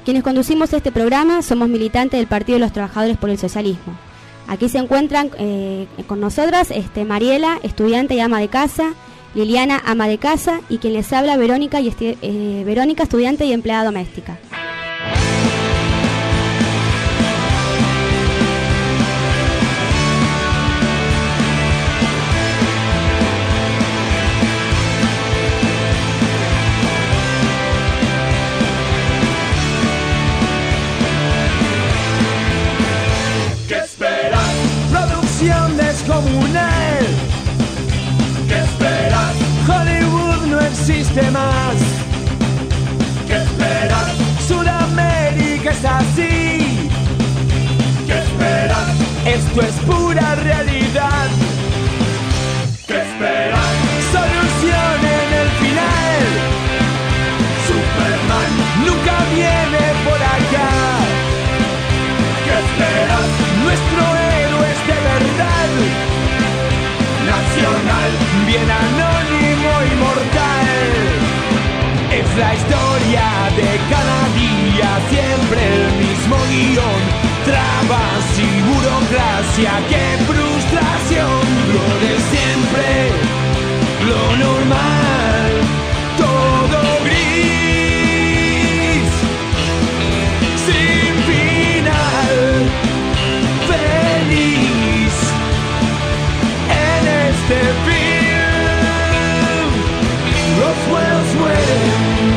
Quienes conducimos este programa somos militantes del Partido de los Trabajadores por el Socialismo. Aquí se encuentran con nosotras Mariela, estudiante y ama de casa, Liliana, ama de casa, y quien les habla, Verónica, Verónica, estudiante y empleada doméstica. Descomunal. ¿Qué esperas? Hollywood no existe más. ¿Qué esperas? Sudamérica es así. ¿Qué esperas? Esto es pura realidad. ¿Qué esperas? Solución en el final. Superman nunca viene por acá. ¿Qué esperas? Nuestro héroe es de verdad. Nacional, bien anónimo y mortal. Es la historia de cada día, siempre el mismo guión. Trabas y burocracia, qué frustración. Lo de siempre, lo normal, todo gris, sin final, feliz en este film. Los buenos mueren,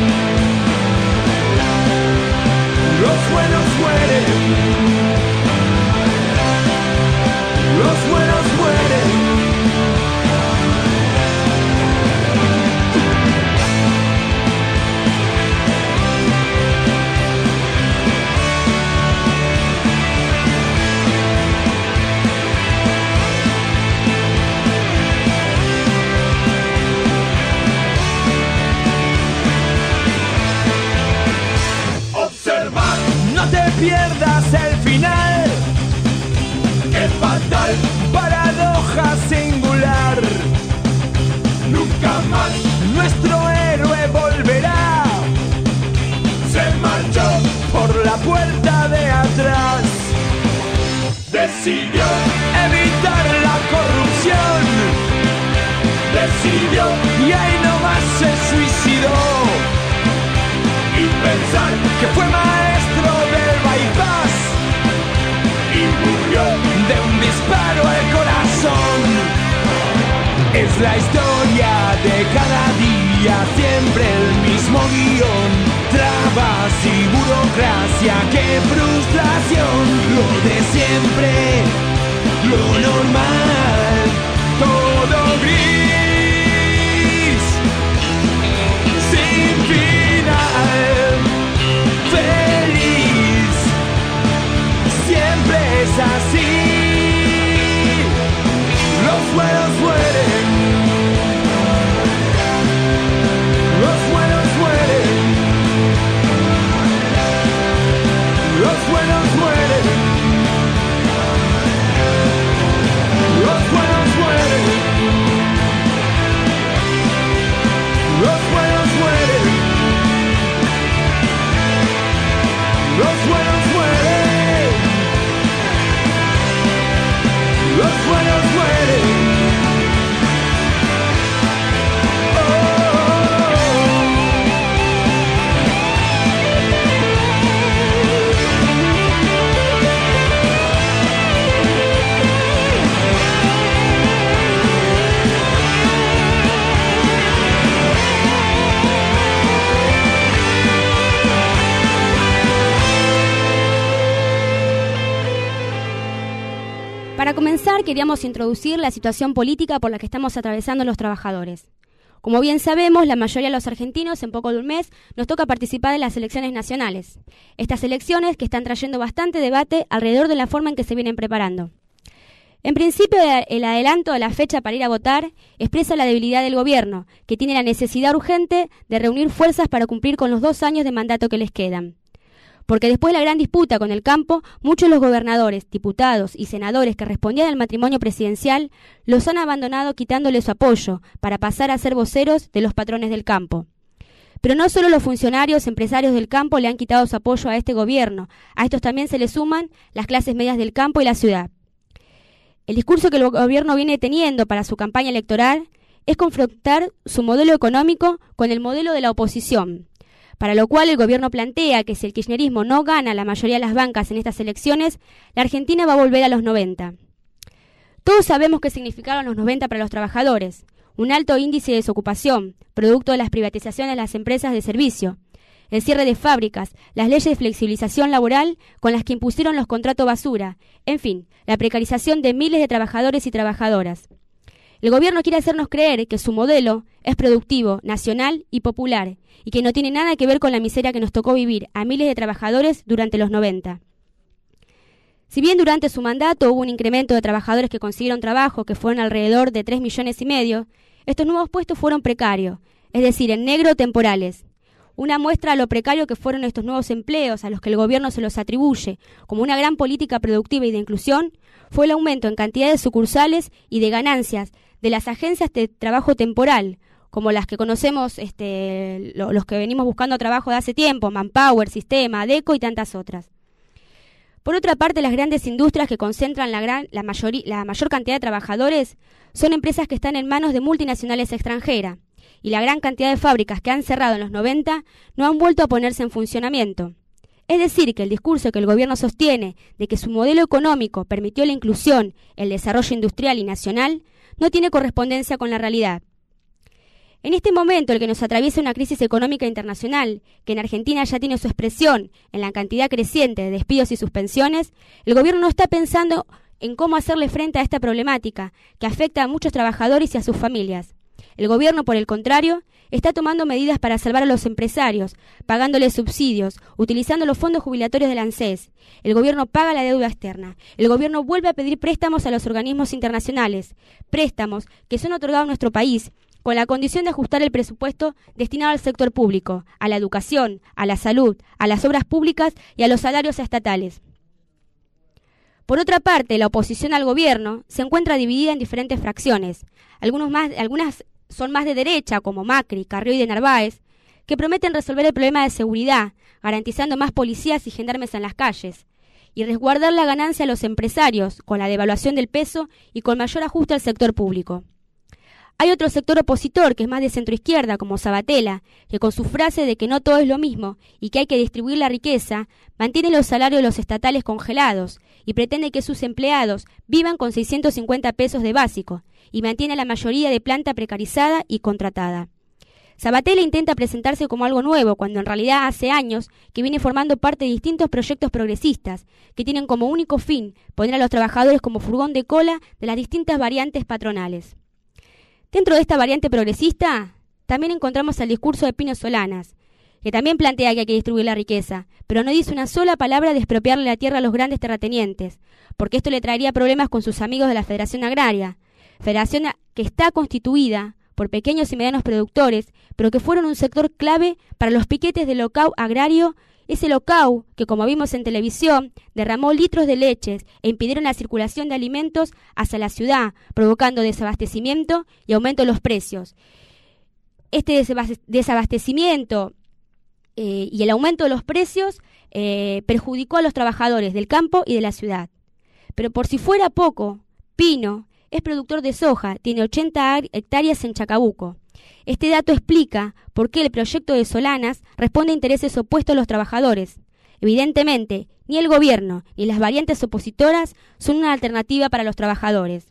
los buenos mueren, los buenos mueren. Pierdas el final, qué fatal, paradoja singular. Nunca más nuestro héroe volverá. Se marchó por la puerta de atrás. Decidió evitar la corrupción. Decidió y ahí nomás se suicidó. Y pensar que fue maestro del bypass y murió de un disparo al corazón. Es la historia de cada día, siempre el mismo guión. Trabas y burocracia, qué frustración. Lo de siempre, lo normal, todo gris, sin final, feliz, siempre es así. Los buenos mueren, los buenos mueren, los buenos mueren, los buenos mueren, los buenos mueren, los buenos mueren, los buenos mueren. Para comenzar, queríamos introducir la situación política por la que estamos atravesando los trabajadores. Como bien sabemos, la mayoría de los argentinos, en poco de un mes, nos toca participar en las elecciones nacionales. Estas elecciones que están trayendo bastante debate alrededor de la forma en que se vienen preparando. En principio, el adelanto de la fecha para ir a votar expresa la debilidad del gobierno, que tiene la necesidad urgente de reunir fuerzas para cumplir con los 2 años de mandato que les quedan. Porque después de la gran disputa con el campo, muchos de los gobernadores, diputados y senadores que respondían al matrimonio presidencial los han abandonado quitándole su apoyo para pasar a ser voceros de los patrones del campo. Pero no solo los funcionarios, empresarios del campo le han quitado su apoyo a este gobierno. A estos también se le suman las clases medias del campo y la ciudad. El discurso que el gobierno viene teniendo para su campaña electoral es confrontar su modelo económico con el modelo de la oposición, para lo cual el gobierno plantea que si el kirchnerismo no gana la mayoría de las bancas en estas elecciones, la Argentina va a volver a los 90. Todos sabemos qué significaron los 90 para los trabajadores: un alto índice de desocupación, producto de las privatizaciones de las empresas de servicio, el cierre de fábricas, las leyes de flexibilización laboral con las que impusieron los contratos basura, en fin, la precarización de miles de trabajadores y trabajadoras. El gobierno quiere hacernos creer que su modelo es productivo, nacional y popular, y que no tiene nada que ver con la miseria que nos tocó vivir a miles de trabajadores durante los 90. Si bien durante su mandato hubo un incremento de trabajadores que consiguieron trabajo, que fueron alrededor de 3,5 millones, estos nuevos puestos fueron precarios, es decir, en negro temporales. Una muestra a lo precario que fueron estos nuevos empleos, a los que el gobierno se los atribuye como una gran política productiva y de inclusión, fue el aumento en cantidad de sucursales y de ganancias de las agencias de trabajo temporal, como las que conocemos los que venimos buscando trabajo de hace tiempo, Manpower, Sistema, Adeco y tantas otras. Por otra parte, las grandes industrias que concentran la mayor cantidad de trabajadores son empresas que están en manos de multinacionales extranjeras, y la gran cantidad de fábricas que han cerrado en los 90 no han vuelto a ponerse en funcionamiento. Es decir, que el discurso que el gobierno sostiene de que su modelo económico permitió la inclusión, el desarrollo industrial y nacional, no tiene correspondencia con la realidad. En este momento, el que nos atraviesa una crisis económica internacional, que en Argentina ya tiene su expresión en la cantidad creciente de despidos y suspensiones, el gobierno no está pensando en cómo hacerle frente a esta problemática, que afecta a muchos trabajadores y a sus familias. El gobierno, por el contrario, está tomando medidas para salvar a los empresarios, pagándoles subsidios, utilizando los fondos jubilatorios del ANSES. El gobierno paga la deuda externa. El gobierno vuelve a pedir préstamos a los organismos internacionales, préstamos que son otorgados a nuestro país, con la condición de ajustar el presupuesto destinado al sector público, a la educación, a la salud, a las obras públicas y a los salarios estatales. Por otra parte, la oposición al gobierno se encuentra dividida en diferentes fracciones. Algunas son más de derecha, como Macri, Carrió y de Narváez, que prometen resolver el problema de seguridad, garantizando más policías y gendarmes en las calles, y resguardar la ganancia a los empresarios, con la devaluación del peso y con mayor ajuste al sector público. Hay otro sector opositor que es más de centroizquierda, como Sabatella, que con su frase de que no todo es lo mismo y que hay que distribuir la riqueza, mantiene los salarios de los estatales congelados y pretende que sus empleados vivan con 650 pesos de básico y mantiene a la mayoría de planta precarizada y contratada. Sabatella intenta presentarse como algo nuevo, cuando en realidad hace años que viene formando parte de distintos proyectos progresistas que tienen como único fin poner a los trabajadores como furgón de cola de las distintas variantes patronales. Dentro de esta variante progresista, también encontramos el discurso de Pino Solanas, que también plantea que hay que distribuir la riqueza, pero no dice una sola palabra de expropiarle la tierra a los grandes terratenientes, porque esto le traería problemas con sus amigos de la Federación Agraria, federación que está constituida por pequeños y medianos productores, pero que fueron un sector clave para los piquetes del locao agrario, ese locao que, como vimos en televisión, derramó litros de leches e impidieron la circulación de alimentos hacia la ciudad, provocando desabastecimiento y aumento de los precios. Este desabastecimiento y el aumento de los precios perjudicó a los trabajadores del campo y de la ciudad. Pero por si fuera poco, Pino es productor de soja, tiene 80 hectáreas en Chacabuco. Este dato explica por qué el proyecto de Solanas responde a intereses opuestos a los trabajadores. Evidentemente, ni el gobierno ni las variantes opositoras son una alternativa para los trabajadores.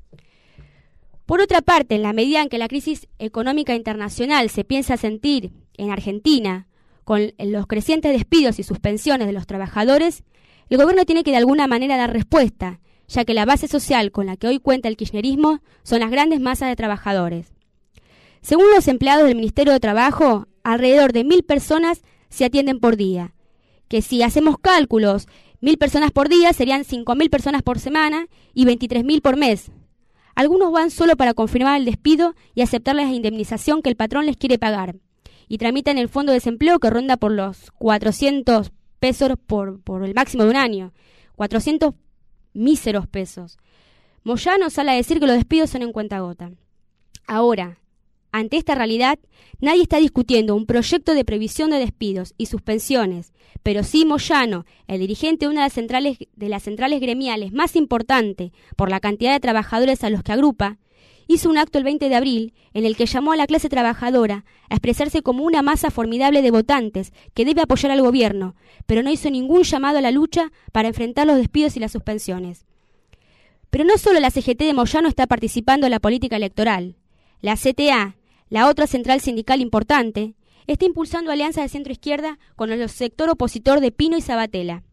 Por otra parte, en la medida en que la crisis económica internacional se piensa sentir en Argentina, con los crecientes despidos y suspensiones de los trabajadores, el gobierno tiene que de alguna manera dar respuesta, ya que la base social con la que hoy cuenta el kirchnerismo son las grandes masas de trabajadores. Según los empleados del Ministerio de Trabajo, alrededor de 1.000 personas se atienden por día, que si hacemos cálculos, 1.000 personas por día serían 5.000 personas por semana y 23.000 por mes. Algunos van solo para confirmar el despido y aceptar la indemnización que el patrón les quiere pagar, y tramitan el fondo de desempleo que ronda por los 400 pesos por el máximo de un año, 400 míseros pesos. Moyano sale a decir que los despidos son en cuentagota. Ahora, Ante esta realidad, nadie está discutiendo un proyecto de previsión de despidos y suspensiones, pero sí Moyano, el dirigente de una de las centrales gremiales más importante por la cantidad de trabajadores a los que agrupa, hizo un acto el 20 de abril en el que llamó a la clase trabajadora a expresarse como una masa formidable de votantes que debe apoyar al gobierno, pero no hizo ningún llamado a la lucha para enfrentar los despidos y las suspensiones. Pero no solo la CGT de Moyano está participando en la política electoral. La CTA, la otra central sindical importante, está impulsando alianzas de centro-izquierda con el sector opositor de Pino y Sabatella.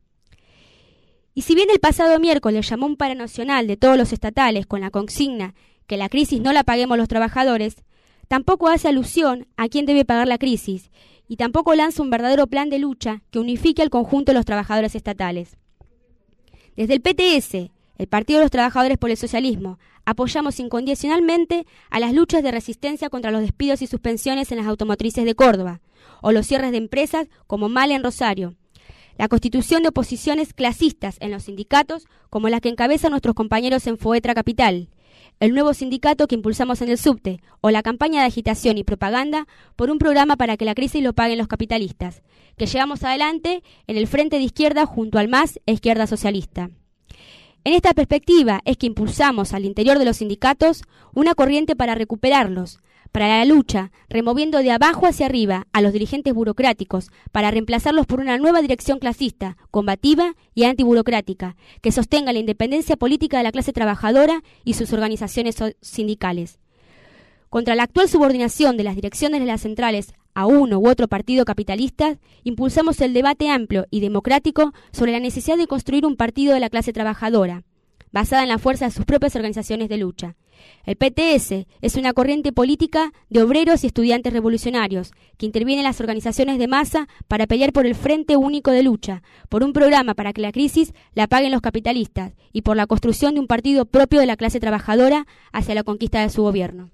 Y si bien el pasado miércoles llamó un paro nacional de todos los estatales con la consigna que la crisis no la paguemos los trabajadores, tampoco hace alusión a quién debe pagar la crisis y tampoco lanza un verdadero plan de lucha que unifique al conjunto de los trabajadores estatales. Desde el PTS, el Partido de los Trabajadores por el Socialismo, apoyamos incondicionalmente a las luchas de resistencia contra los despidos y suspensiones en las automotrices de Córdoba, o los cierres de empresas como MALE en Rosario, la constitución de oposiciones clasistas en los sindicatos como la que encabezan nuestros compañeros en Foetra Capital, el nuevo sindicato que impulsamos en el subte, o la campaña de agitación y propaganda por un programa para que la crisis lo paguen los capitalistas, que llevamos adelante en el Frente de Izquierda junto al MAS e Izquierda Socialista. En esta perspectiva es que impulsamos al interior de los sindicatos una corriente para recuperarlos, para la lucha, removiendo de abajo hacia arriba a los dirigentes burocráticos para reemplazarlos por una nueva dirección clasista, combativa y antiburocrática, que sostenga la independencia política de la clase trabajadora y sus organizaciones sindicales. Contra la actual subordinación de las direcciones de las centrales a uno u otro partido capitalista, impulsamos el debate amplio y democrático sobre la necesidad de construir un partido de la clase trabajadora, basada en la fuerza de sus propias organizaciones de lucha. El PTS es una corriente política de obreros y estudiantes revolucionarios que interviene en las organizaciones de masa para pelear por el Frente Único de Lucha, por un programa para que la crisis la paguen los capitalistas y por la construcción de un partido propio de la clase trabajadora hacia la conquista de su gobierno.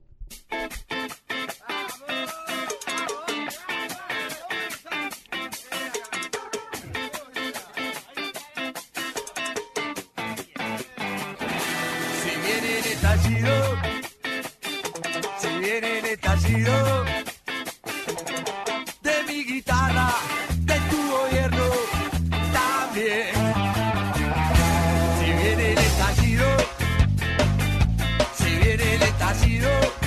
Si viene el estallido de mi guitarra, de tu gobierno también. Si viene el estallido, si viene el estallido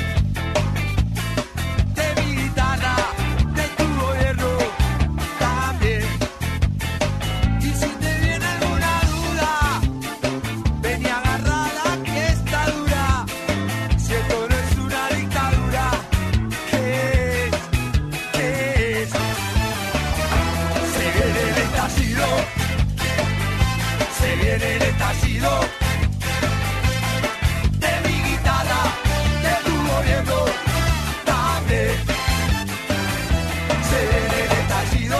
de mi guitarra, de tu gobierno también. Y si te viene alguna duda, ven y agarrala que está dura. Si esto no es una dictadura, ¿qué es? ¿Qué es? Se viene el estallido, se viene el estallido de mi guitarra, de tu gobierno también. Se viene el estallido,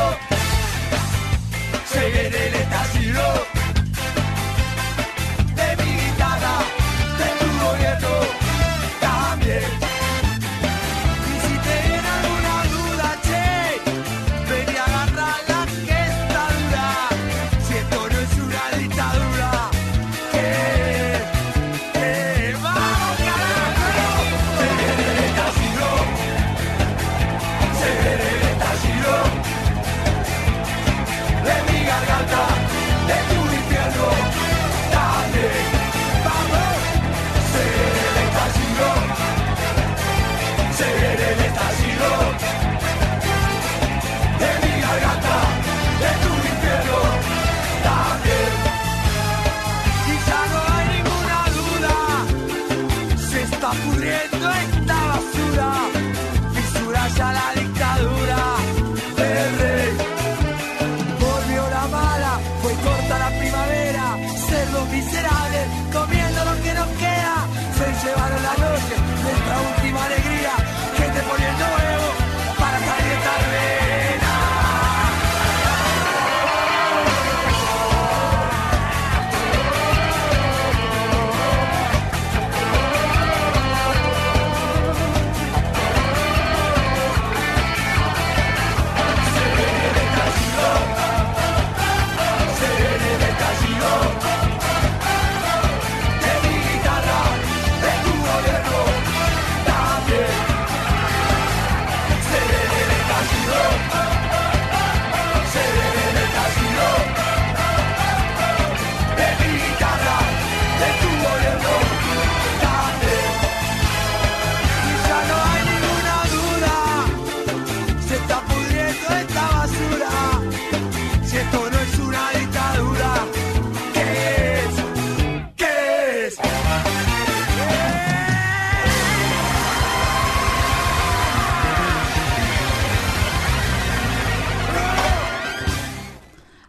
se viene el estallido de mi guitarra, de tu gobierno también. Y si te viene alguna duda, che, ven y agarrala que está dura. Si esto no es una dictadura, ¿qué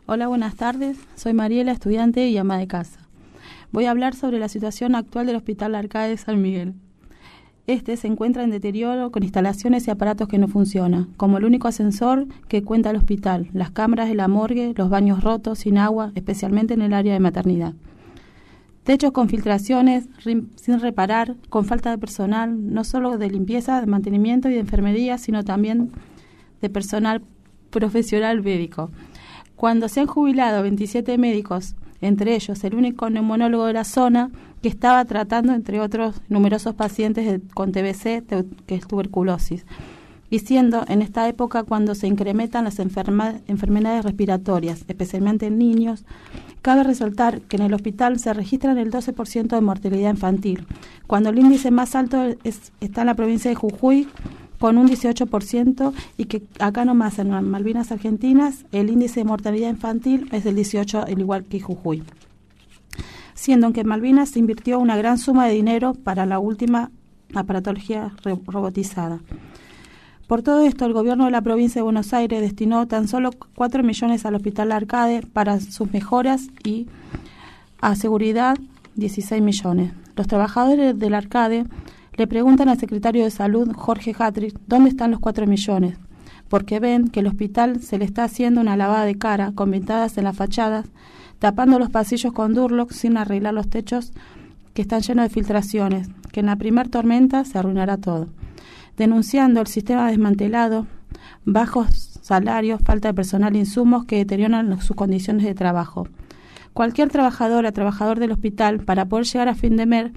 Hola, buenas tardes. Soy Mariela, estudiante y ama de casa. Voy a hablar sobre la situación actual del Hospital La Arcadia de San Miguel. Este se encuentra en deterioro con instalaciones y aparatos que no funcionan, como el único ascensor que cuenta el hospital, las cámaras de la morgue, los baños rotos, sin agua, especialmente en el área de maternidad. Techos con filtraciones, sin reparar, con falta de personal, no solo de limpieza, de mantenimiento y de enfermería, sino también de personal profesional médico. Cuando se han jubilado 27 médicos, entre ellos el único neumonólogo de la zona, que estaba tratando, entre otros, numerosos pacientes con TBC, que es tuberculosis, y siendo en esta época cuando se incrementan las enfermedades respiratorias, especialmente en niños, cabe resaltar que en el hospital se registran el 12% de mortalidad infantil, cuando el índice más alto está en la provincia de Jujuy, con un 18%, y que acá nomás en Malvinas Argentinas el índice de mortalidad infantil es del 18%, al igual que Jujuy. Siendo que en Malvinas se invirtió una gran suma de dinero para la última aparatología robotizada. Por todo esto, el gobierno de la provincia de Buenos Aires destinó tan solo 4 millones al Hospital La Arcadia para sus mejoras y a seguridad 16 millones. Los trabajadores del Arcadia le preguntan al secretario de Salud, Jorge Hatrich, dónde están los 4 millones, porque ven que el hospital se le está haciendo una lavada de cara con ventanas en las fachadas, tapando los pasillos con Durlock sin arreglar los techos que están llenos de filtraciones, que en la primer tormenta se arruinará todo. Denunciando el sistema desmantelado, bajos salarios, falta de personal e insumos que deterioran sus condiciones de trabajo. Cualquier trabajador del hospital, para poder llegar a fin de mes,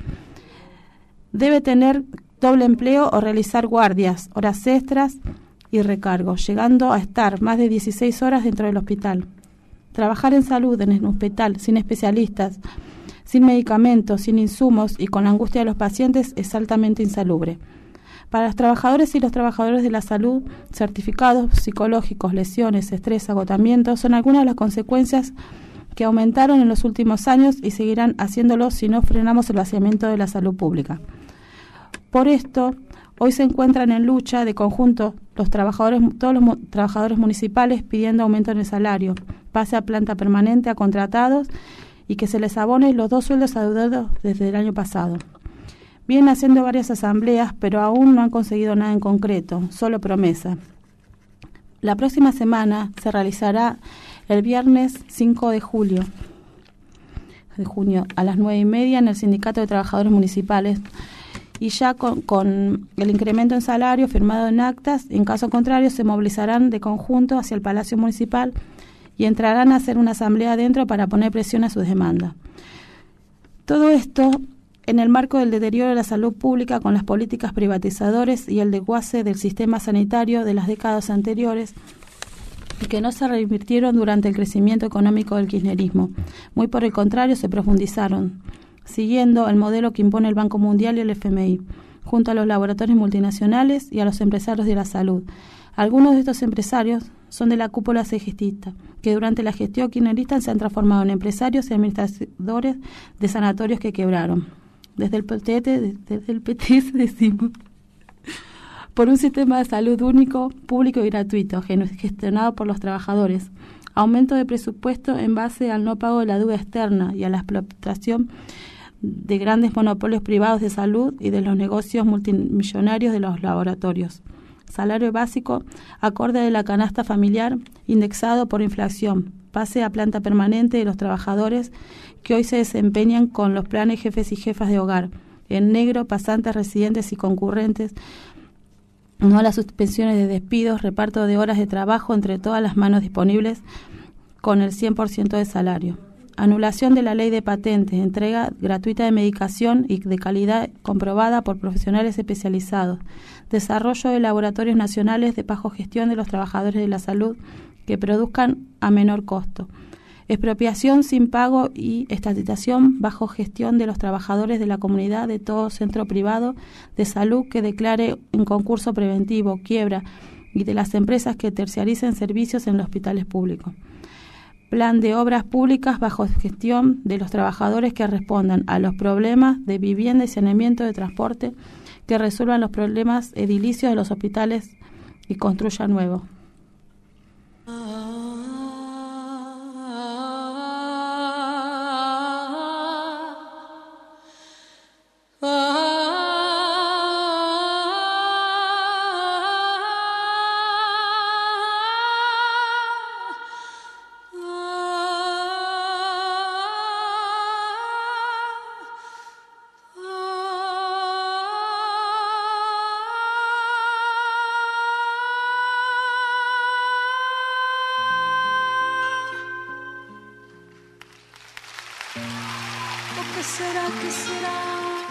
debe tener doble empleo o realizar guardias, horas extras y recargos, llegando a estar más de 16 horas dentro del hospital. Trabajar en salud en el hospital sin especialistas, sin medicamentos, sin insumos y con la angustia de los pacientes es altamente insalubre. Para los trabajadores y los trabajadores de la salud, certificados psicológicos, lesiones, estrés, agotamiento son algunas de las consecuencias que aumentaron en los últimos años y seguirán haciéndolo si no frenamos el vaciamiento de la salud pública. Por esto, hoy se encuentran en lucha de conjunto todos los trabajadores municipales pidiendo aumento en el salario, pase a planta permanente a contratados y que se les abone los 2 sueldos adeudados desde el año pasado. Vienen haciendo varias asambleas, pero aún no han conseguido nada en concreto, solo promesa. La próxima semana se realizará el viernes 5 de junio a las 9:30 en el Sindicato de Trabajadores Municipales, y ya con el incremento en salario firmado en actas. En caso contrario, se movilizarán de conjunto hacia el Palacio Municipal y entrarán a hacer una asamblea adentro para poner presión a sus demandas. Todo esto en el marco del deterioro de la salud pública con las políticas privatizadoras y el desguace del sistema sanitario de las décadas anteriores, y que no se reinvirtieron durante el crecimiento económico del kirchnerismo. Muy por el contrario, se profundizaron, siguiendo el modelo que impone el Banco Mundial y el FMI, junto a los laboratorios multinacionales y a los empresarios de la salud. Algunos de estos empresarios son de la cúpula cegestista, que durante la gestión kirchnerista se han transformado en empresarios y administradores de sanatorios que quebraron. Desde el PT decimos, por un sistema de salud único, público y gratuito, gestionado por los trabajadores, aumento de presupuesto en base al no pago de la deuda externa y a la explotación de grandes monopolios privados de salud y de los negocios multimillonarios de los laboratorios. Salario básico acorde de la canasta familiar indexado por inflación, pase a planta permanente de los trabajadores que hoy se desempeñan con los planes jefes y jefas de hogar, en negro, pasantes, residentes y concurrentes, no a las suspensiones de despidos, reparto de horas de trabajo entre todas las manos disponibles con el 100% de salario. Anulación de la ley de patentes, entrega gratuita de medicación y de calidad comprobada por profesionales especializados, desarrollo de laboratorios nacionales de bajo gestión de los trabajadores de la salud que produzcan a menor costo, expropiación sin pago y estatización bajo gestión de los trabajadores de la comunidad de todo centro privado de salud que declare en concurso preventivo, quiebra, y de las empresas que terciaricen servicios en los hospitales públicos. Plan de obras públicas bajo gestión de los trabajadores que respondan a los problemas de vivienda y saneamiento de transporte, que resuelvan los problemas edilicios de los hospitales y construyan nuevos. ¿Qué será, qué será?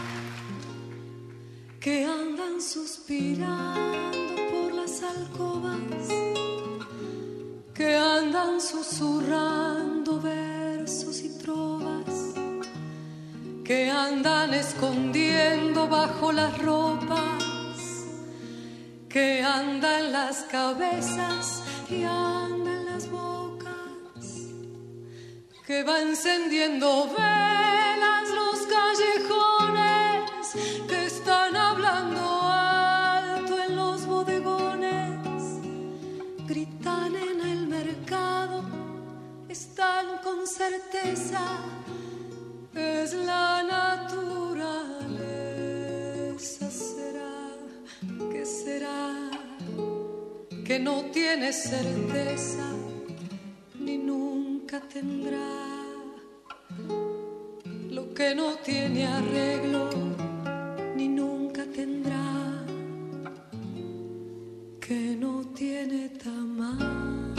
Que andan suspirando por las alcobas, que andan susurrando versos y trovas, que andan escondiendo bajo las ropas, que anda en las cabezas y anda en las bocas, que va encendiendo velas los callejones, que están hablando alto en los bodegones, gritan en el mercado, están con certeza, es la naturaleza. ¿Será que no tiene certeza ni nunca tendrá? Lo que no tiene arreglo ni nunca tendrá, que no tiene tamaño.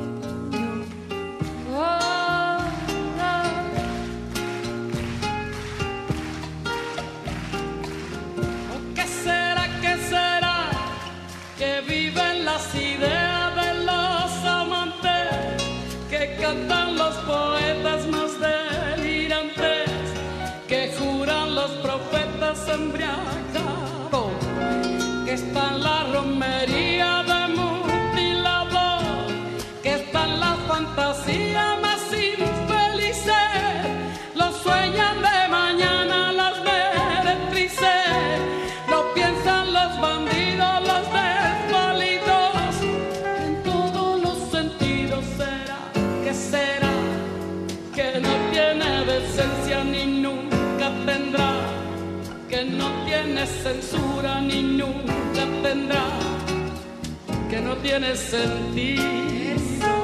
¿Qué será, qué será? Que viven las ideas de los amantes, que cantan los poetas más delirantes, que juran los profetas embriagados, que está en la romería de mutilador, que está en la fantasía más infelices, los sueñan de mañana las meretrices, lo piensan los bandidos, los desvalidos, en todos los sentidos. ¿Será que no tiene decencia ni nunca tendrá, que no tiene censura ni nunca tendrá, que no tiene sentido?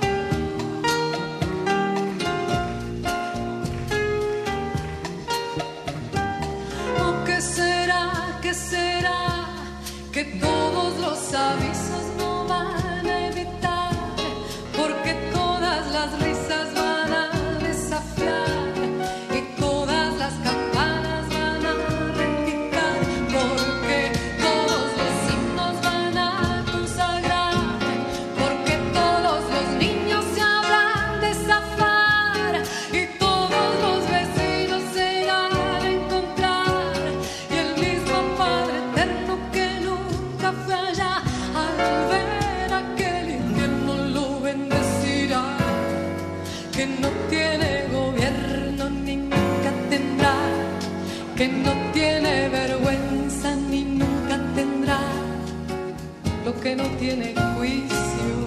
¿O qué será, qué será? Que todos los avisos no van a evitar, porque todas las risas van a desafiar y todas las campanas van a repicar, porque todos los himnos van a consagrar, porque todos los niños se habrán de zafar y todos los vecinos se irán a encontrar, y el mismo Padre Eterno que nunca fue allá, al ver aquel infierno lo bendecirá, que no tiene gobierno ni nunca tendrá, que no tiene vergüenza ni nunca tendrá, lo que no tiene juicio.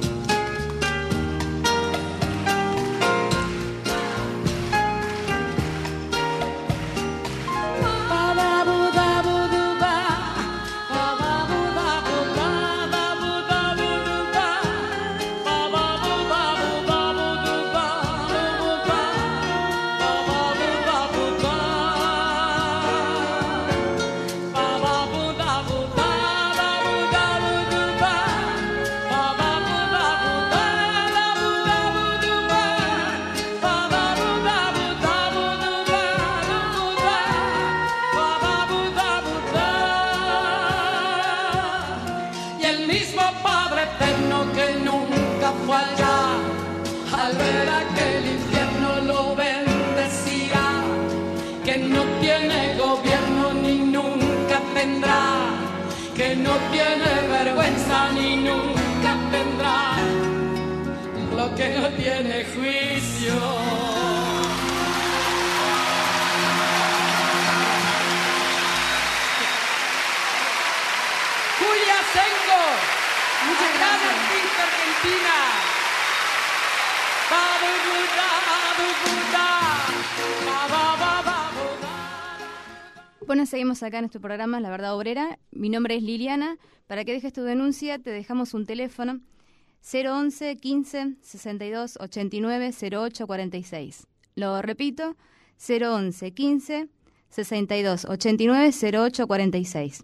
Al ver aquel infierno lo bendecirá, que no tiene gobierno ni nunca tendrá, que no tiene vergüenza ni nunca tendrá, lo que no tiene juicio. Julia Senko, muchas gracias, artista argentina. Bueno, seguimos acá en nuestro programa La Verdad Obrera. Mi nombre es Liliana. Para que dejes tu denuncia te dejamos un teléfono 011 15 62 89 08 46. Lo repito, 011 15 62 89 08 46.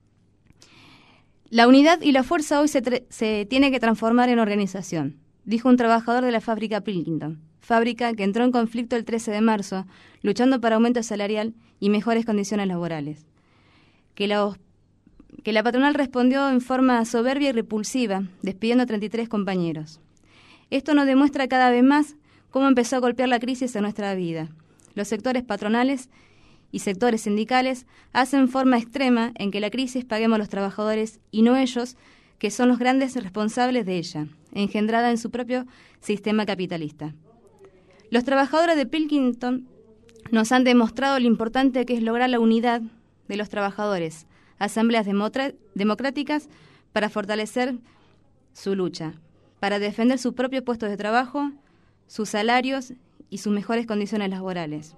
La unidad y la fuerza hoy se tiene que transformar en organización, dijo un trabajador de la fábrica Pilkington, fábrica que entró en conflicto el 13 de marzo, luchando para aumento salarial y mejores condiciones laborales. Que la patronal respondió en forma soberbia y repulsiva, despidiendo a 33 compañeros. Esto nos demuestra cada vez más cómo empezó a golpear la crisis en nuestra vida. Los sectores patronales y sectores sindicales hacen forma extrema en que la crisis paguemos los trabajadores y no ellos, que son los grandes responsables de ella, engendrada en su propio sistema capitalista. Los trabajadores de Pilkington nos han demostrado lo importante que es lograr la unidad de los trabajadores, asambleas democráticas para fortalecer su lucha, para defender sus propios puestos de trabajo, sus salarios y sus mejores condiciones laborales.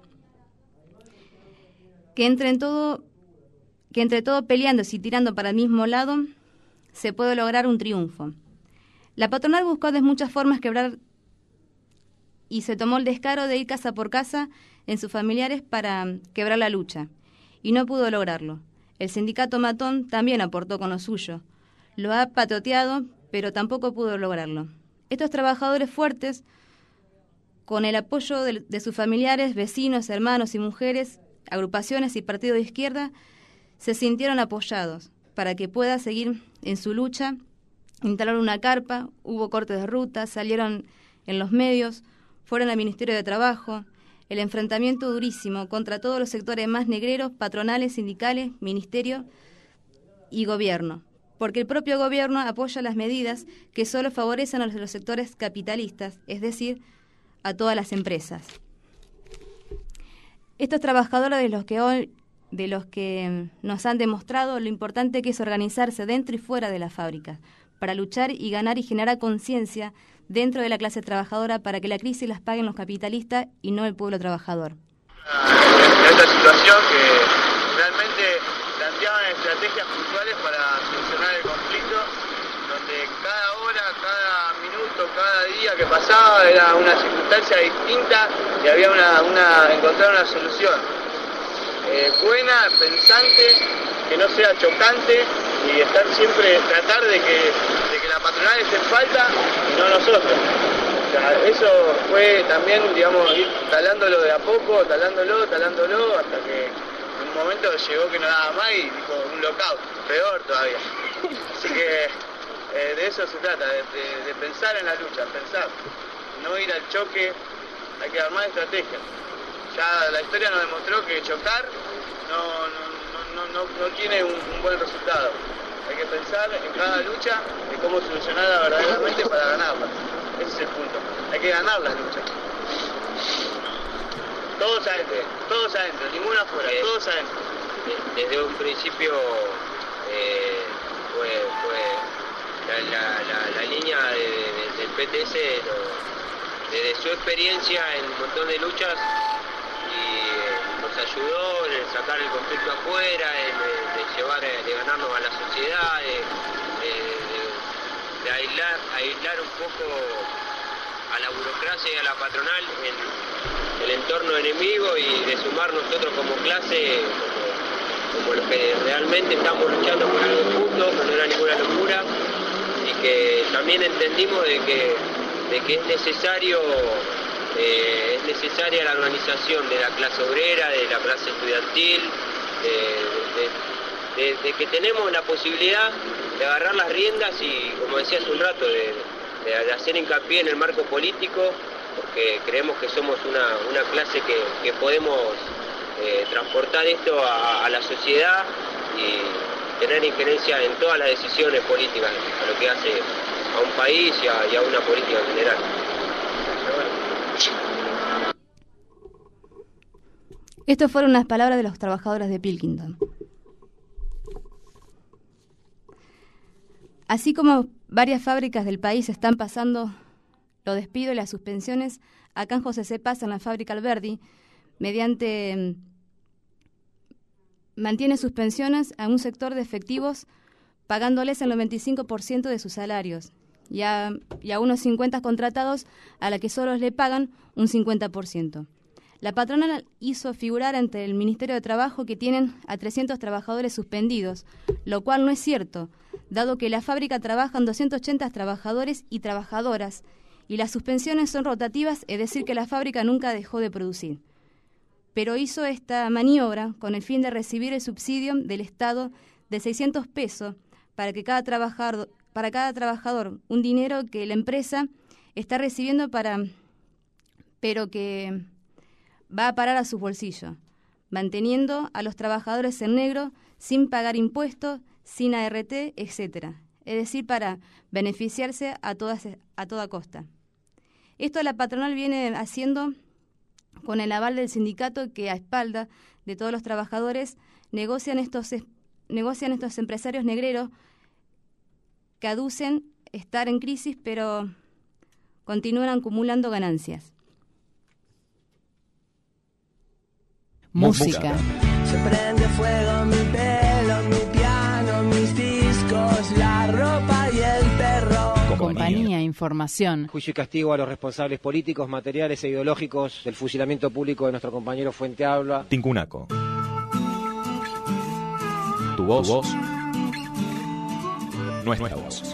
Que entre todo peleándose y tirando para el mismo lado, se puede lograr un triunfo. La patronal buscó de muchas formas quebrar y se tomó el descaro de ir casa por casa en sus familiares para quebrar la lucha, y no pudo lograrlo. El sindicato matón también aportó con lo suyo. Lo ha patrioteado, pero tampoco pudo lograrlo. Estos trabajadores fuertes, con el apoyo de sus familiares, vecinos, hermanos y mujeres, agrupaciones y partidos de izquierda, se sintieron apoyados para que pueda seguir en su lucha. Instalaron una carpa, hubo cortes de ruta, salieron en los medios, fueron al Ministerio de Trabajo. El enfrentamiento durísimo contra todos los sectores más negreros, patronales, sindicales, ministerio y gobierno, porque el propio gobierno apoya las medidas que solo favorecen a los sectores capitalistas, es decir, a todas las empresas. Estos trabajadores de los que nos han demostrado lo importante que es organizarse dentro y fuera de las fábricas, para luchar y ganar y generar conciencia dentro de la clase trabajadora para que la crisis las paguen los capitalistas y no el pueblo trabajador. Esta situación que realmente planteaban estrategias puntuales para solucionar el conflicto, donde cada hora, cada minuto, cada día que pasaba era una circunstancia distinta y había encontrar una solución buena, pensante, que no sea chocante y estar siempre, tratar de que la patronal esté en falta y no nosotros. O sea, eso fue también, digamos, ir talándolo de a poco, talándolo, hasta que en un momento llegó que no daba más y dijo un lockout, peor todavía. Así que de eso se trata, de pensar en la lucha, pensar, no ir al choque, hay que armar estrategias. Ya la historia nos demostró que chocar no tiene un buen resultado. Hay que pensar en cada lucha de cómo solucionarla verdaderamente para ganarla. Ese es el punto. Hay que ganar las luchas. Todos adentro, ninguna afuera, todos adentro. Desde un principio fue la línea del PTS, desde su experiencia en un montón de luchas, y nos ayudó en sacar el conflicto afuera, de ganarnos a la sociedad, de aislar un poco a la burocracia y a la patronal en el entorno enemigo, y de sumar nosotros como clase, como los que realmente estamos luchando por algo justo, que no era ninguna locura, y que también entendimos de que es necesaria la organización de la clase obrera, de la clase estudiantil, de que tenemos la posibilidad de agarrar las riendas y, como decía hace un rato, de hacer hincapié en el marco político, porque creemos que somos una clase que podemos transportar esto a la sociedad y tener injerencia en todas las decisiones políticas, a lo que hace a un país y a una política en general. Estas fueron las palabras de los trabajadores de Pilkington. Así como varias fábricas del país están pasando los despidos y las suspensiones, acá en José C. Paz, en la fábrica Alberdi, mantiene suspensiones a un sector de efectivos, pagándoles el 95% de sus salarios, y a unos 50 contratados a la que solo le pagan un 50%. La patronal hizo figurar ante el Ministerio de Trabajo que tienen a 300 trabajadores suspendidos, lo cual no es cierto, dado que la fábrica trabajan 280 trabajadores y trabajadoras, y las suspensiones son rotativas, es decir, que la fábrica nunca dejó de producir. Pero hizo esta maniobra con el fin de recibir el subsidio del Estado de 600 pesos para cada trabajador, un dinero que la empresa está recibiendo pero que va a parar a sus bolsillos, manteniendo a los trabajadores en negro sin pagar impuestos, sin ART, etc. Es decir, para beneficiarse a toda costa. Esto la patronal viene haciendo con el aval del sindicato que a espalda de todos los trabajadores negocian estos empresarios negreros que aducen estar en crisis, pero continúan acumulando ganancias. Música. Se prende fuego mi pelo, mi piano, mis discos, la ropa y el perro. Compañía, información. Juicio y castigo a los responsables políticos, materiales e ideológicos del fusilamiento público de nuestro compañero Fuentealba. Tincunaco. Tu voz. Nuestra voz.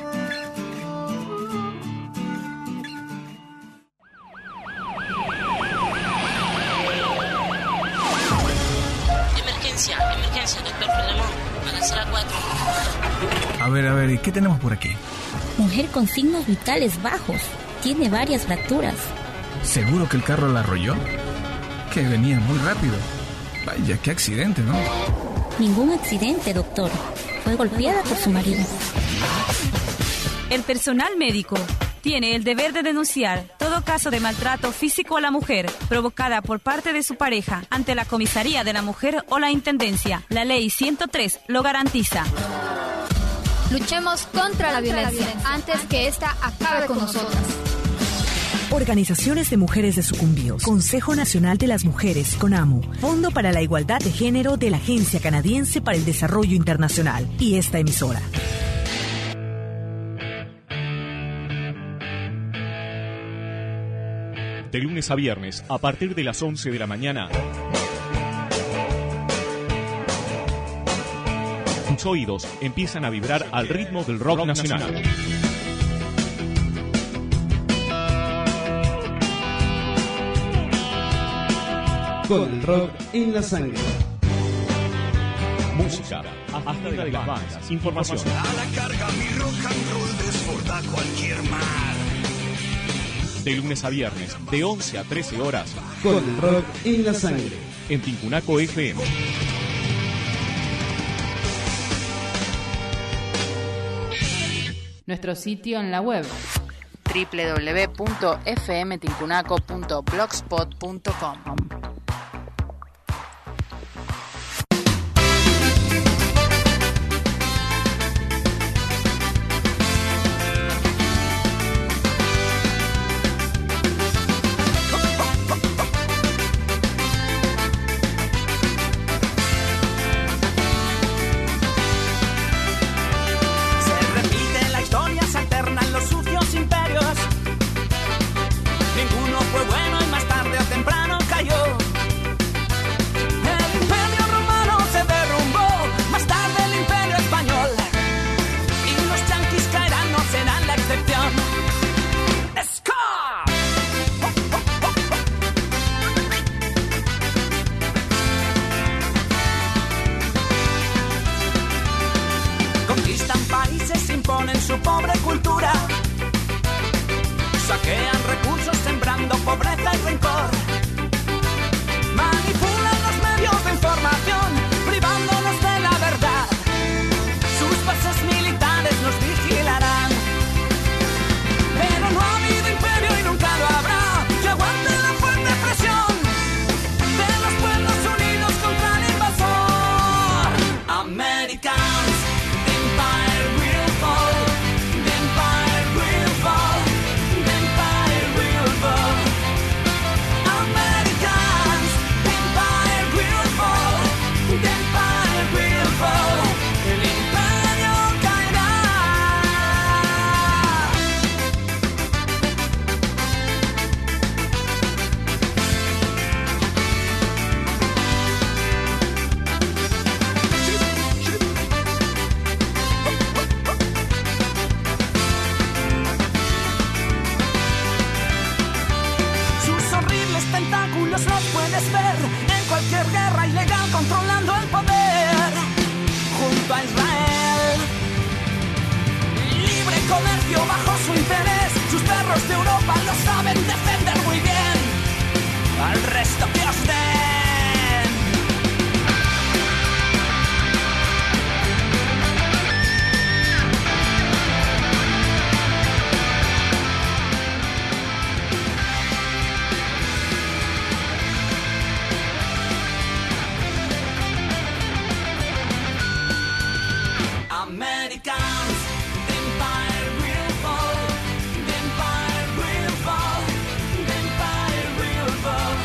Emergencia, doctor Filemón, a la sala 4. A ver, ¿y qué tenemos por aquí? Mujer con signos vitales bajos, tiene varias fracturas. ¿Seguro que el carro la arrolló? Que venía muy rápido. Vaya, qué accidente, ¿no? Ningún accidente, doctor. Fue golpeada por su marido. El personal médico tiene el deber de denunciar todo caso de maltrato físico a la mujer provocada por parte de su pareja ante la Comisaría de la Mujer o la Intendencia. La Ley 103 lo garantiza. Luchemos contra la violencia antes que esta acabe con nosotras. Organizaciones de Mujeres de Sucumbíos, Consejo Nacional de las Mujeres, CONAMU, Fondo para la Igualdad de Género de la Agencia Canadiense para el Desarrollo Internacional y esta emisora. De lunes a viernes, a partir de las 11 de la mañana, tus oídos empiezan a vibrar al ritmo del rock nacional. Con el rock en la sangre. Música, agenda de las bandas, información. A la carga mi rock and roll desborda cualquier mar. De lunes a viernes, de 11 a 13 horas. Con el rock en la sangre. En Tincunaco FM. Nuestro sitio en la web www.fmtincunaco.blogspot.com. Ninguno fue bueno y más tarde o temprano cayó. El imperio romano se derrumbó, más tarde el imperio español. Y los yanquis caerán, no serán la excepción. ¡Ska! Conquistan países, imponen su pobre cultura. Saquean recursos sembrando pobreza y rencor. Manipulan los medios de información, privándonos de la verdad. Sus bases militares nos vigilarán. Pero no ha habido imperio y nunca lo habrá que aguante la fuerte presión de los pueblos unidos contra el invasor. Americans, the empire will fall. The puedes ver en cualquier guerra ilegal controlando el poder junto a Israel. Libre comercio bajo su interés, sus perros de Europa lo saben defender muy bien. Al resto que os den. Americans, the empire will fall, the empire will fall, the empire will fall.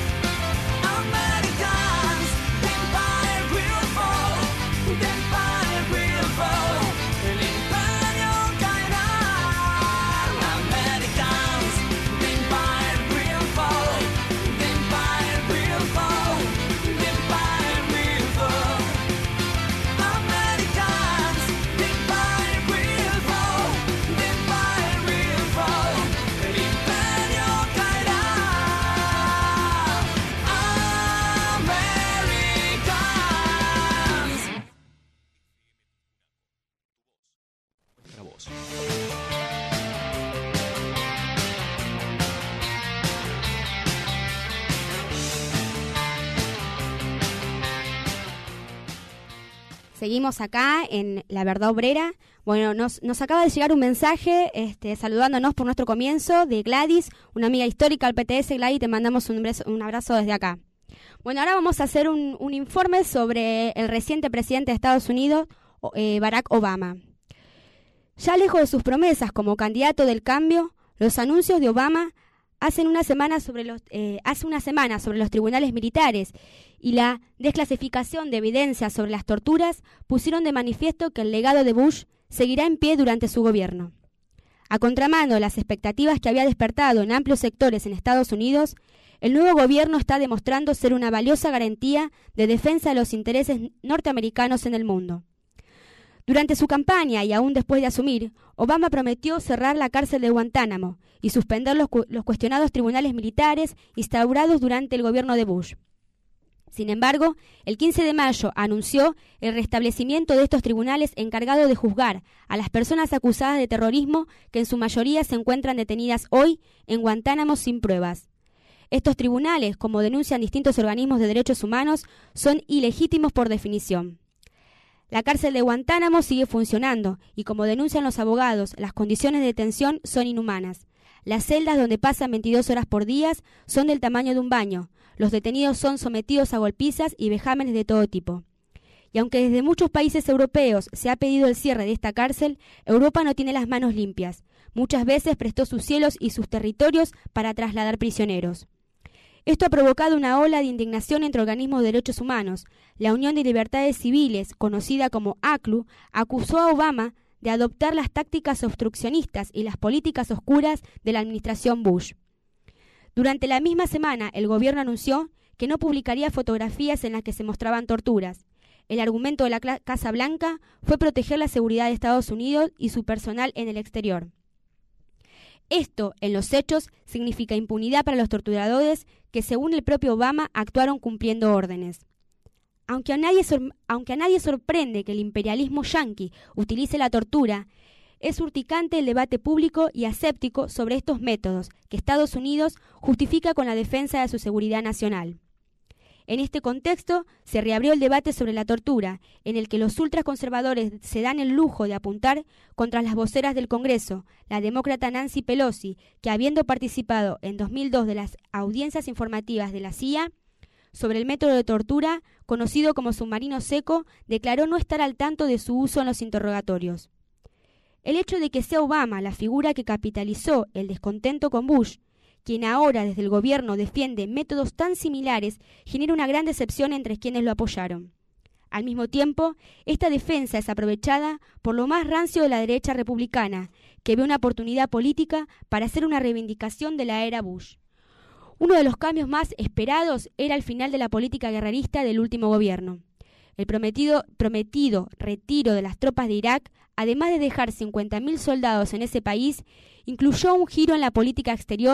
Americans, the empire will fall, the empire will fall. El imperio caerá. Americans, the empire will fall, the empire will fall, the empire will fall. Americans, the empire will fall, the empire will fall. El imperio caerá. Americans. Para vos. Seguimos acá en La Verdad Obrera. Bueno, nos acaba de llegar un mensaje saludándonos por nuestro comienzo de Gladys, una amiga histórica del PTS. Gladys, te mandamos un abrazo desde acá. Bueno, ahora vamos a hacer un informe sobre el reciente presidente de Estados Unidos, Barack Obama. Ya lejos de sus promesas como candidato del cambio, los anuncios de Obama hace una semana sobre los tribunales militares y la desclasificación de evidencias sobre las torturas pusieron de manifiesto que el legado de Bush seguirá en pie durante su gobierno. A contramano de las expectativas que había despertado en amplios sectores en Estados Unidos, el nuevo gobierno está demostrando ser una valiosa garantía de defensa de los intereses norteamericanos en el mundo. Durante su campaña y aún después de asumir, Obama prometió cerrar la cárcel de Guantánamo y suspender los cuestionados tribunales militares instaurados durante el gobierno de Bush. Sin embargo, el 15 de mayo anunció el restablecimiento de estos tribunales encargados de juzgar a las personas acusadas de terrorismo que en su mayoría se encuentran detenidas hoy en Guantánamo sin pruebas. Estos tribunales, como denuncian distintos organismos de derechos humanos, son ilegítimos por definición. La cárcel de Guantánamo sigue funcionando y, como denuncian los abogados, las condiciones de detención son inhumanas. Las celdas donde pasan 22 horas por día son del tamaño de un baño. Los detenidos son sometidos a golpizas y vejámenes de todo tipo. Y aunque desde muchos países europeos se ha pedido el cierre de esta cárcel, Europa no tiene las manos limpias. Muchas veces prestó sus cielos y sus territorios para trasladar prisioneros. Esto ha provocado una ola de indignación entre organismos de derechos humanos. La Unión de Libertades Civiles, conocida como ACLU, acusó a Obama de adoptar las tácticas obstruccionistas y las políticas oscuras de la administración Bush. Durante la misma semana, el gobierno anunció que no publicaría fotografías en las que se mostraban torturas. El argumento de la Casa Blanca fue proteger la seguridad de Estados Unidos y su personal en el exterior. Esto, en los hechos, significa impunidad para los torturadores que, según el propio Obama, actuaron cumpliendo órdenes. Aunque a nadie sorprende que el imperialismo yanqui utilice la tortura, es urticante el debate público y aséptico sobre estos métodos que Estados Unidos justifica con la defensa de su seguridad nacional. En este contexto, se reabrió el debate sobre la tortura, en el que los ultraconservadores se dan el lujo de apuntar contra las voceras del Congreso, la demócrata Nancy Pelosi, que habiendo participado en 2002 de las audiencias informativas de la CIA sobre el método de tortura, conocido como submarino seco, declaró no estar al tanto de su uso en los interrogatorios. El hecho de que sea Obama la figura que capitalizó el descontento con Bush, quien ahora desde el gobierno defiende métodos tan similares, genera una gran decepción entre quienes lo apoyaron. Al mismo tiempo, esta defensa es aprovechada por lo más rancio de la derecha republicana, que ve una oportunidad política para hacer una reivindicación de la era Bush. Uno de los cambios más esperados era el final de la política guerrerista del último gobierno. El prometido retiro de las tropas de Irak, además de dejar 50.000 soldados en ese país, incluyó un giro en la política exterior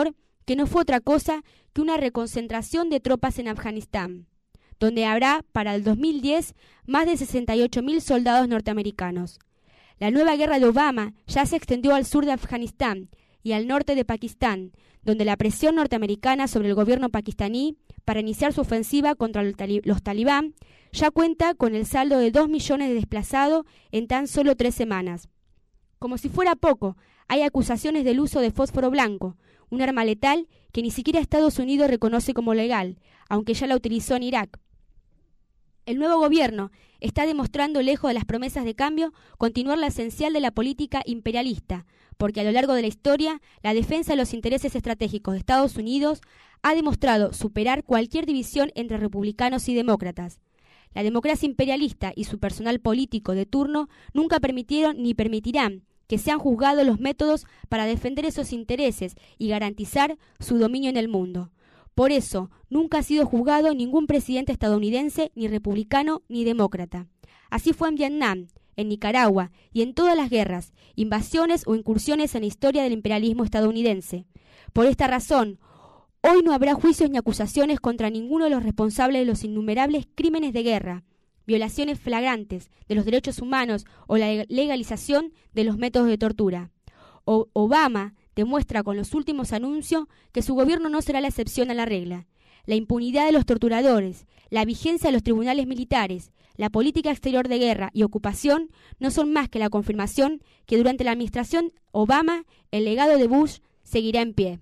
que no fue otra cosa que una reconcentración de tropas en Afganistán, donde habrá para el 2010 más de 68.000 soldados norteamericanos. La nueva guerra de Obama ya se extendió al sur de Afganistán y al norte de Pakistán, donde la presión norteamericana sobre el gobierno pakistaní para iniciar su ofensiva contra los talibán ya cuenta con el saldo de 2 millones de desplazados en tan solo 3 semanas. Como si fuera poco, hay acusaciones del uso de fósforo blanco, un arma letal que ni siquiera Estados Unidos reconoce como legal, aunque ya la utilizó en Irak. El nuevo gobierno está demostrando, lejos de las promesas de cambio, continuar la esencial de la política imperialista, porque a lo largo de la historia, la defensa de los intereses estratégicos de Estados Unidos ha demostrado superar cualquier división entre republicanos y demócratas. La democracia imperialista y su personal político de turno nunca permitieron ni permitirán que sean juzgados los métodos para defender esos intereses y garantizar su dominio en el mundo. Por eso, nunca ha sido juzgado ningún presidente estadounidense, ni republicano, ni demócrata. Así fue en Vietnam, en Nicaragua y en todas las guerras, invasiones o incursiones en la historia del imperialismo estadounidense. Por esta razón, hoy no habrá juicios ni acusaciones contra ninguno de los responsables de los innumerables crímenes de guerra, violaciones flagrantes de los derechos humanos o la legalización de los métodos de tortura. Obama demuestra con los últimos anuncios que su gobierno no será la excepción a la regla. La impunidad de los torturadores, la vigencia de los tribunales militares, la política exterior de guerra y ocupación no son más que la confirmación que durante la administración Obama el legado de Bush seguirá en pie.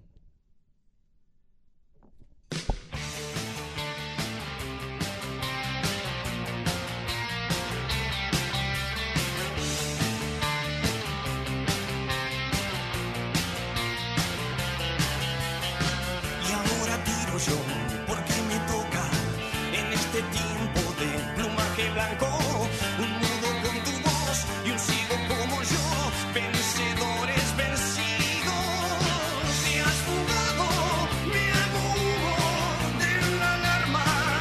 Yo, porque me toca en este tiempo de plumaje blanco, un nudo con tu voz y un ciego como yo, vencedores vencidos. Te has fugado, me hago humo de la alarma,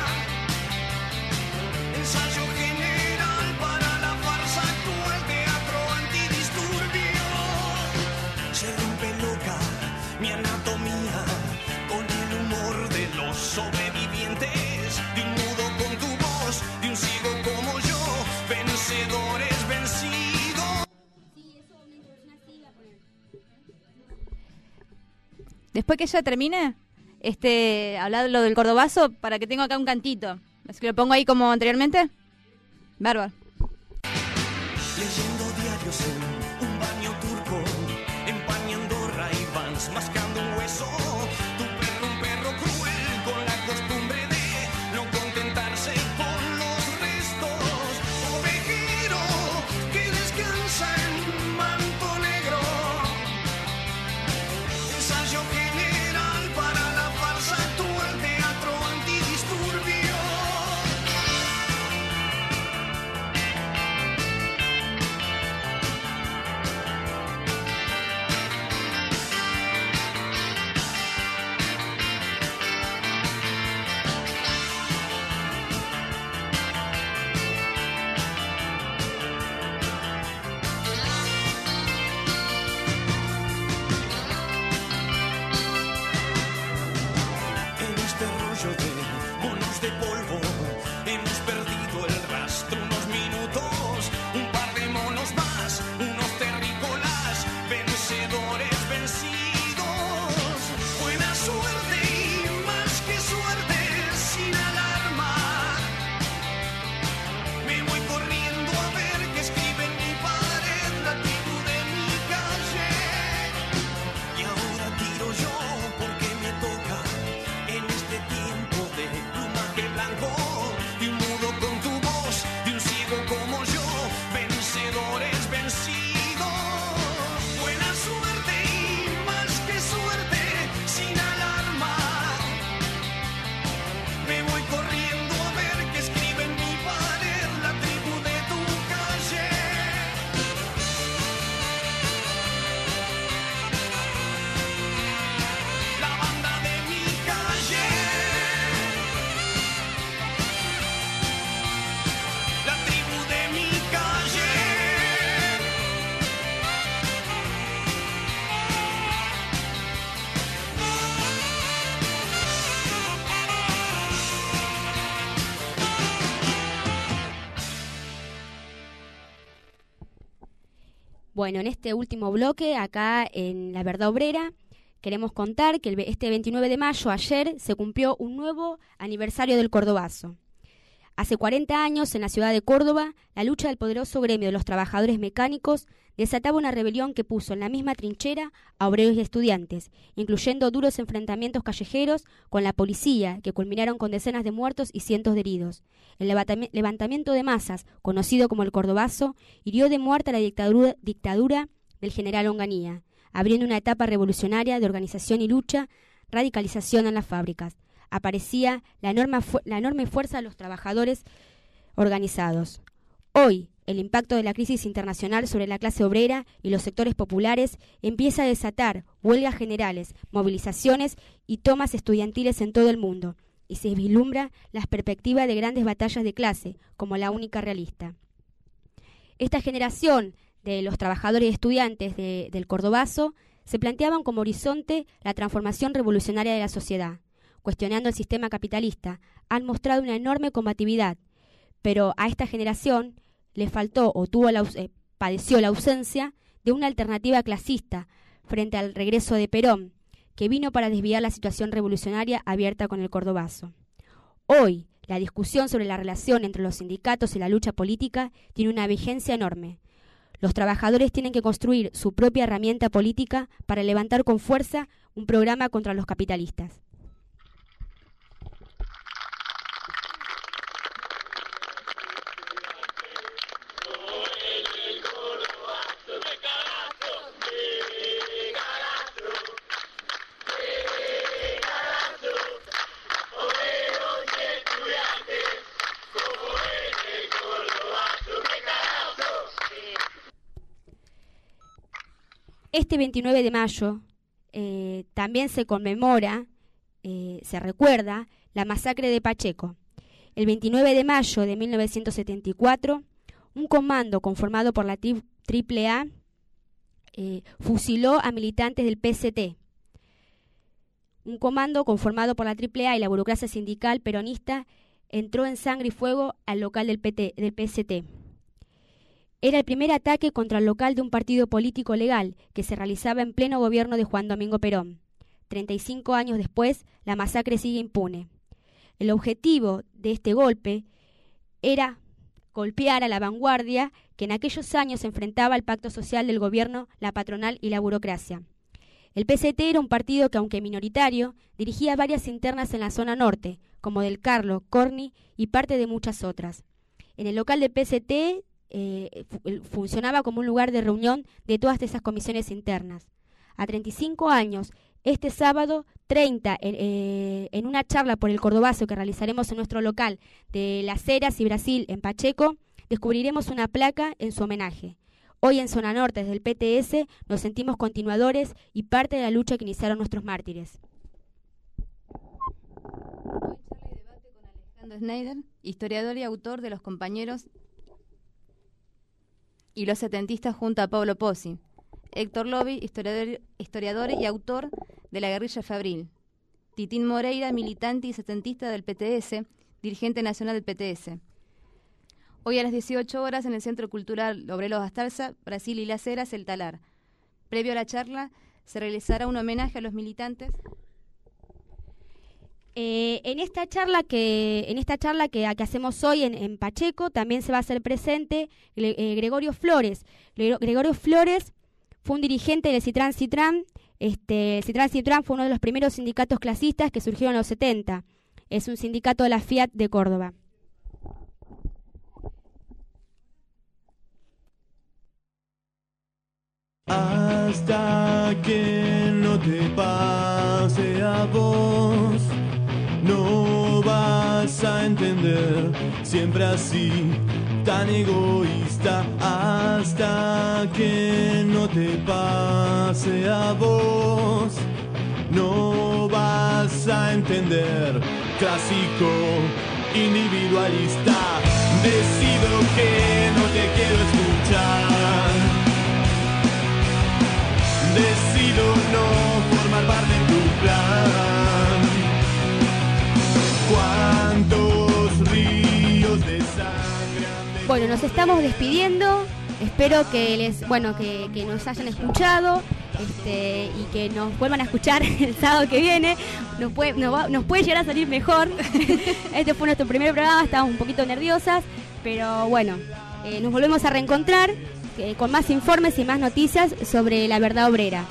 ensayo general para la farsa actual, teatro antidisturbio. Se rompe loca mi anatomía con el humor de los sobrevivientes, de un nudo con tu voz, de un ciego como yo, vencedores vencidos. Después que ella termine, hablar lo del cordobazo, para que tengo acá un cantito. Así que lo pongo ahí como anteriormente. Bárbaro. Leyendo diarios en un baño turco, empañando Ray-Bans, mascando un hueso. Un perro cruel con la costumbre de no contentarse con los restos. Ovejero que descansa en manto negro. Ensayo general para la farsa actual, teatro antidisturbio. De monos de polvo, hemos perdido el rastro unos minutos, un par de monos más, unos terrícolas, vencedores vencidos. Buena suerte y más que suerte, sin alarma. Me voy corriendo a ver qué escribe en mi pared la tribu de mi calle. Y ahora tiro yo porque me toca en este tiempo de plumaje blanco. Bueno, en este último bloque, acá en La Verdad Obrera, queremos contar que este 29 de mayo, ayer, se cumplió un nuevo aniversario del Cordobazo. Hace 40 años, en la ciudad de Córdoba, la lucha del poderoso gremio de los trabajadores mecánicos desataba una rebelión que puso en la misma trinchera a obreros y estudiantes, incluyendo duros enfrentamientos callejeros con la policía, que culminaron con decenas de muertos y cientos de heridos. El levantamiento de masas, conocido como el Cordobazo, hirió de muerte a la dictadura del general Onganía, abriendo una etapa revolucionaria de organización y lucha, radicalización en las fábricas. Aparecía la enorme fuerza de los trabajadores organizados. Hoy, el impacto de la crisis internacional sobre la clase obrera y los sectores populares empieza a desatar huelgas generales, movilizaciones y tomas estudiantiles en todo el mundo, y se vislumbra la perspectiva de grandes batallas de clase como la única realista. Esta generación de los trabajadores y estudiantes del Cordobazo se planteaban como horizonte la transformación revolucionaria de la sociedad. Cuestionando el sistema capitalista, han mostrado una enorme combatividad, pero a esta generación le faltó o padeció la ausencia de una alternativa clasista frente al regreso de Perón, que vino para desviar la situación revolucionaria abierta con el Cordobazo. Hoy, la discusión sobre la relación entre los sindicatos y la lucha política tiene una vigencia enorme. Los trabajadores tienen que construir su propia herramienta política para levantar con fuerza un programa contra los capitalistas. Este 29 de mayo también se conmemora, se recuerda, la masacre de Pacheco. El 29 de mayo de 1974, un comando conformado por la AAA fusiló a militantes del PCT. Un comando conformado por la AAA y la burocracia sindical peronista entró en sangre y fuego al local del PCT. Era el primer ataque contra el local de un partido político legal que se realizaba en pleno gobierno de Juan Domingo Perón. 35 años después, la masacre sigue impune. El objetivo de este golpe era golpear a la vanguardia que en aquellos años enfrentaba al pacto social del gobierno, la patronal y la burocracia. El PCT era un partido que, aunque minoritario, dirigía varias internas en la zona norte, como Del Carlo, Corny y parte de muchas otras. En el local del PCT funcionaba como un lugar de reunión de todas esas comisiones internas. A 35 años, este sábado 30, en una charla por el Cordobazo que realizaremos en nuestro local de Las Heras y Brasil en Pacheco, descubriremos una placa en su homenaje. Hoy en Zona Norte, desde el PTS, nos sentimos continuadores y parte de la lucha que iniciaron nuestros mártires. Hoy charla y debate con Alejandro Schneider, historiador y autor de Los Compañeros y los setentistas junto a Pablo Pozzi. Héctor Lobby, historiador y autor de La Guerrilla Fabril. Titín Moreira, militante y setentista del PTS, dirigente nacional del PTS. Hoy a las 18 horas en el Centro Cultural Obrero Bastarza, Brasil y Las Heras, El Talar. Previo a la charla, se realizará un homenaje a los militantes. En esta charla que hacemos hoy en Pacheco también se va a hacer presente Gregorio Flores. Gregorio Flores fue un dirigente del Citran. Citran fue uno de los primeros sindicatos clasistas que surgieron en los 70. Es un sindicato de la Fiat de Córdoba. Hasta que no te pase a vos, no vas a entender, siempre así, tan egoísta. Hasta que no te pase a vos, no vas a entender, clásico, individualista. Decido que no te quiero escuchar. Decido no formar parte de tu plan. ¿Cuántos ríos de sangre? Bueno, nos estamos despidiendo. espero que que nos hayan escuchado y que nos vuelvan a escuchar el sábado que viene. Nos puede llegar a salir mejor. Este fue nuestro primer programa, estábamos un poquito nerviosas, pero bueno, nos volvemos a reencontrar con más informes y más noticias sobre la verdad obrera.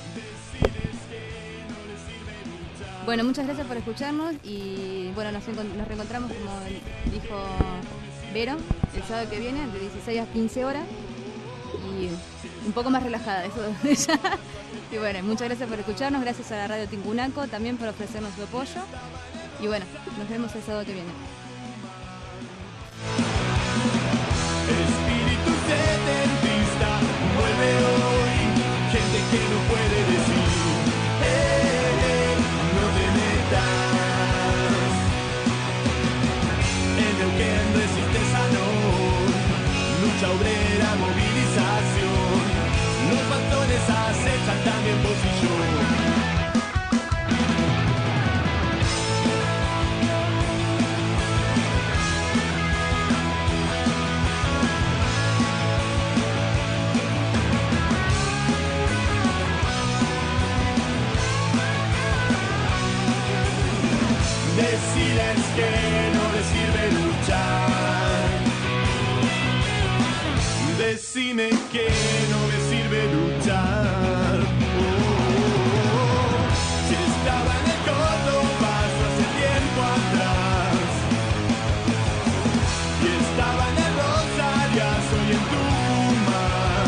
Bueno, muchas gracias por escucharnos y bueno, nos reencontramos, como dijo Vero, el sábado que viene, de 16 a 15 horas y un poco más relajada, eso ya. Y bueno, muchas gracias por escucharnos, gracias a la Radio Tincunaco también por ofrecernos su apoyo y bueno, nos vemos el sábado que viene. Espíritu setentista, vuelve hoy, gente que no puede decir, no te metas. En el que resiste sanón, lucha obrera, movilización, los patrones acechan también posición. Deciles que no les sirve luchar. Decime que no les sirve luchar. Si estaba en el Cordobazo hace tiempo atrás y estaba en el Rosariazo y en Tucumán.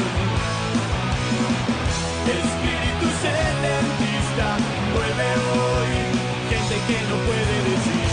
Espíritu setentista, vuelve hoy, gente que no puede decir.